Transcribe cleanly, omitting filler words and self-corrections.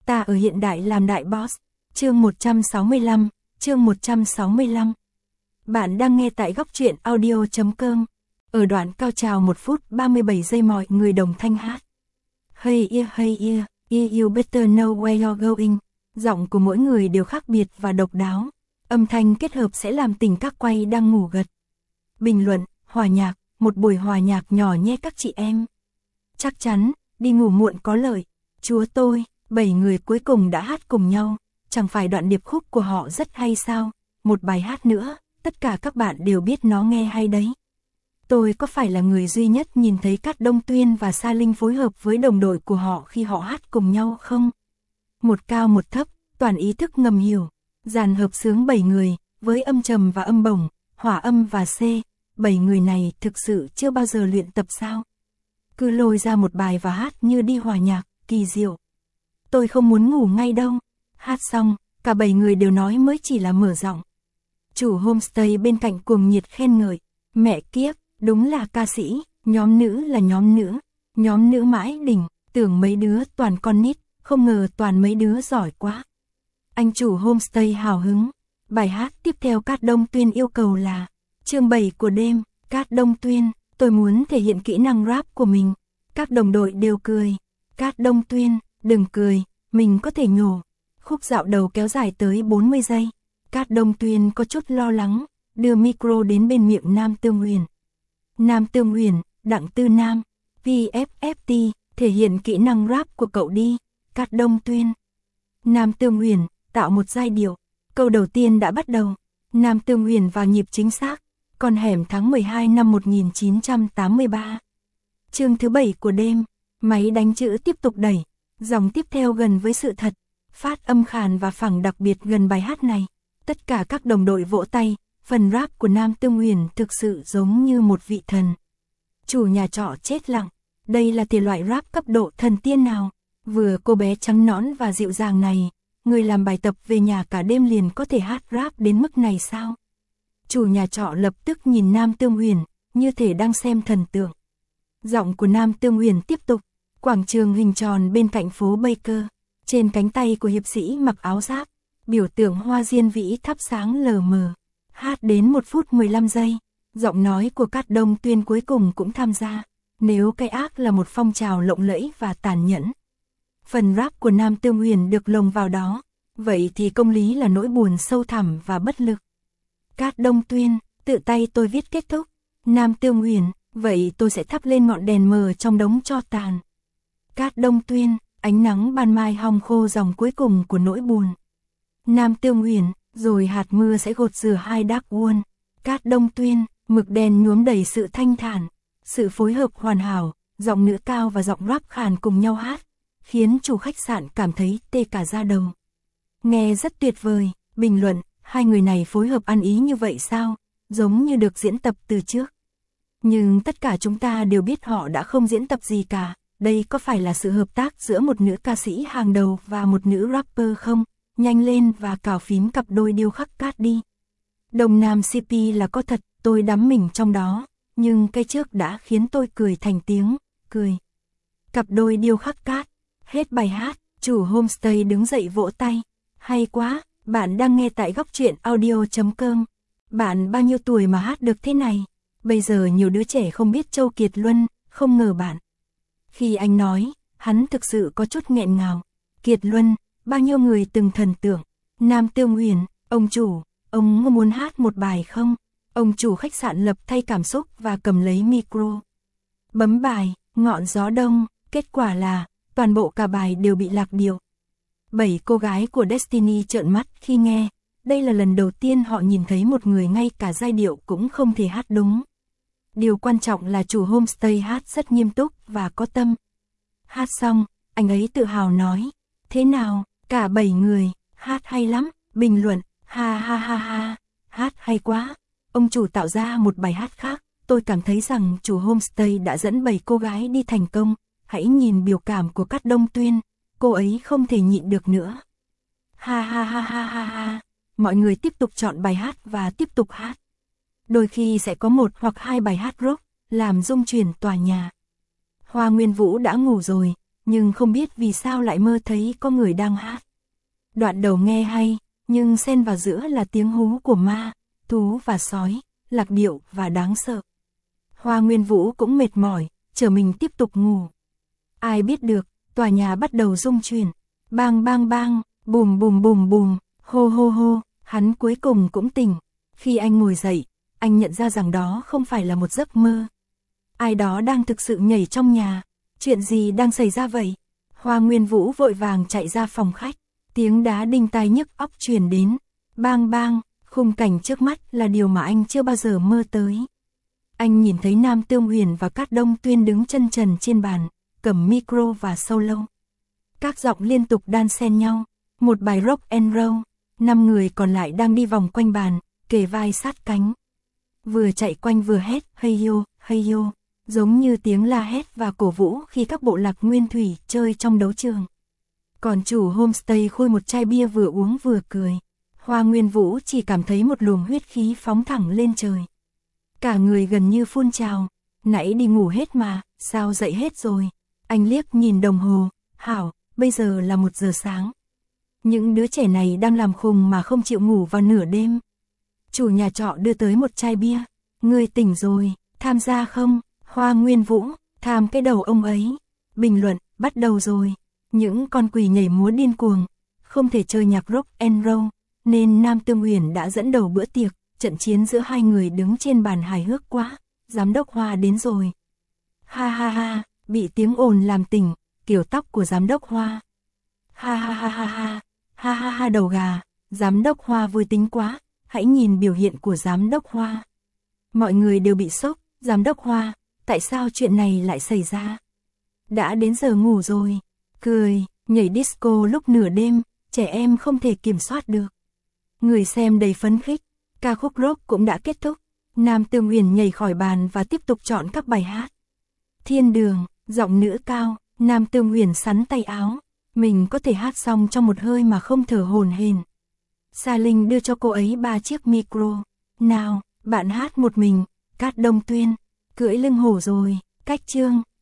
Ta ở hiện đại làm đại boss. Chương 165, chương 165. Bạn đang nghe tại góc truyện audio.com. Ở đoạn cao trào 1 phút 37 giây mọi người đồng thanh hát. Hey yeah, you better know where you're going. Giọng của mỗi người đều khác biệt và độc đáo. Âm thanh kết hợp sẽ làm tỉnh các quay đang ngủ gật. Bình luận, hòa nhạc, một buổi hòa nhạc nhỏ nhé các chị em. Chắc chắn, đi ngủ muộn có lợi. Chúa tôi, 7 người cuối cùng đã hát cùng nhau. Chẳng phải đoạn điệp khúc của họ rất hay sao? Một bài hát nữa, tất cả các bạn đều biết nó nghe hay đấy. Tôi có phải là người duy nhất nhìn thấy Cát Đông Tuyên và Sa Linh phối hợp với đồng đội của họ khi họ hát cùng nhau không? Một cao một thấp, toàn ý thức ngầm hiểu. Dàn hợp xướng 7 người, với âm trầm và âm bổng, hỏa âm và C. 7 người này thực sự chưa bao giờ luyện tập sao? Cứ lôi ra một bài và hát như đi hòa nhạc, kỳ diệu. Tôi không muốn ngủ ngay đâu. Hát xong, cả 7 người đều nói mới chỉ là mở giọng. Chủ homestay bên cạnh cuồng nhiệt khen ngợi. Mẹ kiếp, đúng là ca sĩ, nhóm nữ là nhóm nữ mãi đỉnh, tưởng mấy đứa toàn con nít, không ngờ toàn mấy đứa giỏi quá. Anh chủ homestay hào hứng. Bài hát tiếp theo Cát Đông Tuyên yêu cầu là chương 7 của đêm. Cát Đông Tuyên, tôi muốn thể hiện kỹ năng rap của mình. Các đồng đội đều cười. Cát Đông Tuyên, đừng cười, mình có thể nhổ. Khúc dạo đầu kéo dài tới 40 giây. Cát Đông Tuyên có chút lo lắng, đưa micro đến bên miệng Nam Tương Huyền. Nam Tương Huyền, Đặng Tư Nam, PFFT, thể hiện kỹ năng rap của cậu đi. Cát Đông Tuyên. Nam Tương Huyền, tạo một giai điệu. Câu đầu tiên đã bắt đầu. Nam Tương Huyền vào nhịp chính xác. Con hẻm tháng 12 năm 1983. Chương thứ 7 của đêm. Máy đánh chữ tiếp tục đẩy. Dòng tiếp theo gần với sự thật. Phát âm khàn và phẳng đặc biệt gần bài hát này. Tất cả các đồng đội vỗ tay. Phần rap của Nam Tương Huyền thực sự giống như một vị thần. Chủ nhà trọ chết lặng. Đây là thể loại rap cấp độ thần tiên nào? Vừa cô bé trắng nõn và dịu dàng này, người làm bài tập về nhà cả đêm liền có thể hát rap đến mức này sao? Chủ nhà trọ lập tức nhìn Nam Tương Huyền, như thể đang xem thần tượng. Giọng của Nam Tương Huyền tiếp tục. Quảng trường hình tròn bên cạnh phố Baker. Trên cánh tay của hiệp sĩ mặc áo giáp, biểu tượng hoa diên vĩ thắp sáng lờ mờ. Hát đến 1 phút 15 giây. Giọng nói của Cát Đông Tuyên cuối cùng cũng tham gia. Nếu cái ác là một phong trào lộng lẫy và tàn nhẫn, phần rap của Nam Tương Huyền được lồng vào đó. Vậy thì công lý là nỗi buồn sâu thẳm và bất lực. Cát Đông Tuyên, tự tay tôi viết kết thúc. Nam Tương Huyền, vậy tôi sẽ thắp lên ngọn đèn mờ trong đống tro tàn. Cát Đông Tuyên, ánh nắng ban mai hong khô dòng cuối cùng của nỗi buồn. Nam Tương Huyền, rồi hạt mưa sẽ gột rửa hai Dark One. Cát Đông Tuyên, mực đèn nhuốm đầy sự thanh thản. Sự phối hợp hoàn hảo, giọng nữ cao và giọng rap khàn cùng nhau hát, khiến chủ khách sạn cảm thấy tê cả da đầu. Nghe rất tuyệt vời. Bình luận, hai người này phối hợp ăn ý như vậy sao? Giống như được diễn tập từ trước. Nhưng tất cả chúng ta đều biết họ đã không diễn tập gì cả. Đây có phải là sự hợp tác giữa một nữ ca sĩ hàng đầu và một nữ rapper không? Nhanh lên và cào phím cặp đôi điêu khắc cát đi. Đồng Nam CP là có thật, tôi đắm mình trong đó. Nhưng cái trước đã khiến tôi cười thành tiếng, cười. Cặp đôi điêu khắc cát. Hết bài hát, chủ homestay đứng dậy vỗ tay. Hay quá, bạn đang nghe tại góc truyện audio.com. Bạn bao nhiêu tuổi mà hát được thế này? Bây giờ nhiều đứa trẻ không biết Châu Kiệt Luân, không ngờ bạn. Khi anh nói, hắn thực sự có chút nghẹn ngào. Kiệt Luân, bao nhiêu người từng thần tượng. Nam Tương Huyền, ông chủ, ông có muốn hát một bài không? Ông chủ khách sạn lập thay cảm xúc và cầm lấy micro. Bấm bài, ngọn gió đông, kết quả là, toàn bộ cả bài đều bị lạc điệu. 7 cô gái của Destiny trợn mắt khi nghe, đây là lần đầu tiên họ nhìn thấy một người ngay cả giai điệu cũng không thể hát đúng. Điều quan trọng là chủ homestay hát rất nghiêm túc và có tâm. Hát xong, anh ấy tự hào nói, thế nào, cả 7 người, hát hay lắm, bình luận, ha ha ha ha, hát hay quá. Ông chủ tạo ra một bài hát khác, tôi cảm thấy rằng chủ homestay đã dẫn 7 cô gái đi thành công. Hãy nhìn biểu cảm của Cát Đông Tuyên, cô ấy không thể nhịn được nữa. Ha ha ha ha ha ha. Mọi người tiếp tục chọn bài hát và tiếp tục hát. Đôi khi sẽ có 1 hoặc 2 bài hát rock, làm rung chuyển tòa nhà. Hoa Nguyên Vũ đã ngủ rồi, nhưng không biết vì sao lại mơ thấy có người đang hát. Đoạn đầu nghe hay, nhưng xen vào giữa là tiếng hú của ma, thú và sói, lạc điệu và đáng sợ. Hoa Nguyên Vũ cũng mệt mỏi, trở mình tiếp tục ngủ. Ai biết được, tòa nhà bắt đầu rung chuyển. Bang bang bang, bùm bùm bùm bùm, hô hô hô, hắn cuối cùng cũng tỉnh. Khi anh ngồi dậy, anh nhận ra rằng đó không phải là một giấc mơ. Ai đó đang thực sự nhảy trong nhà. Chuyện gì đang xảy ra vậy? Hoa Nguyên Vũ vội vàng chạy ra phòng khách. Tiếng đá đinh tai nhức óc truyền đến. Bang bang, khung cảnh trước mắt là điều mà anh chưa bao giờ mơ tới. Anh nhìn thấy Nam Tương Huyền và Cát Đông Tuyên đứng chân trần trên bàn, cầm micro và solo. Các giọng liên tục đan xen nhau, một bài rock and roll, 5 người còn lại đang đi vòng quanh bàn, kề vai sát cánh. Vừa chạy quanh vừa hét, hey yo, giống như tiếng la hét và cổ vũ khi các bộ lạc nguyên thủy chơi trong đấu trường. Còn chủ homestay khui một chai bia vừa uống vừa cười. Hoa Nguyên Vũ chỉ cảm thấy một luồng huyết khí phóng thẳng lên trời. Cả người gần như phun trào, nãy đi ngủ hết mà, sao dậy hết rồi? Anh liếc nhìn đồng hồ, hảo, bây giờ là 1 giờ sáng. Những đứa trẻ này đang làm khùng mà không chịu ngủ vào nửa đêm. Chủ nhà trọ đưa tới một chai bia, ngươi tỉnh rồi, tham gia không? Hoa Nguyên Vũ, tham cái đầu ông ấy. Bình luận, bắt đầu rồi. Những con quỷ nhảy múa điên cuồng, không thể chơi nhạc rock and roll, nên Nam Tương Huyền đã dẫn đầu bữa tiệc. Trận chiến giữa hai người đứng trên bàn hài hước quá. Giám đốc Hoa đến rồi. Ha ha ha, bị tiếng ồn làm tỉnh, kiểu tóc của giám đốc Hoa. Ha ha ha ha ha, ha ha ha đầu gà, giám đốc Hoa vui tính quá, hãy nhìn biểu hiện của giám đốc Hoa. Mọi người đều bị sốc, giám đốc Hoa, tại sao chuyện này lại xảy ra? Đã đến giờ ngủ rồi, cười, nhảy disco lúc nửa đêm, trẻ em không thể kiểm soát được. Người xem đầy phấn khích, ca khúc rock cũng đã kết thúc. Nam Tương Huyền nhảy khỏi bàn và tiếp tục chọn các bài hát. Thiên đường, giọng nữ cao, Nam Tương Huyền sắn tay áo. Mình có thể hát xong trong một hơi mà không thở hổn hển. Sa Linh đưa cho cô ấy 3 chiếc micro. Nào, bạn hát một mình. Cát Đông Tuyên, cưỡi lưng hổ rồi, cách chương.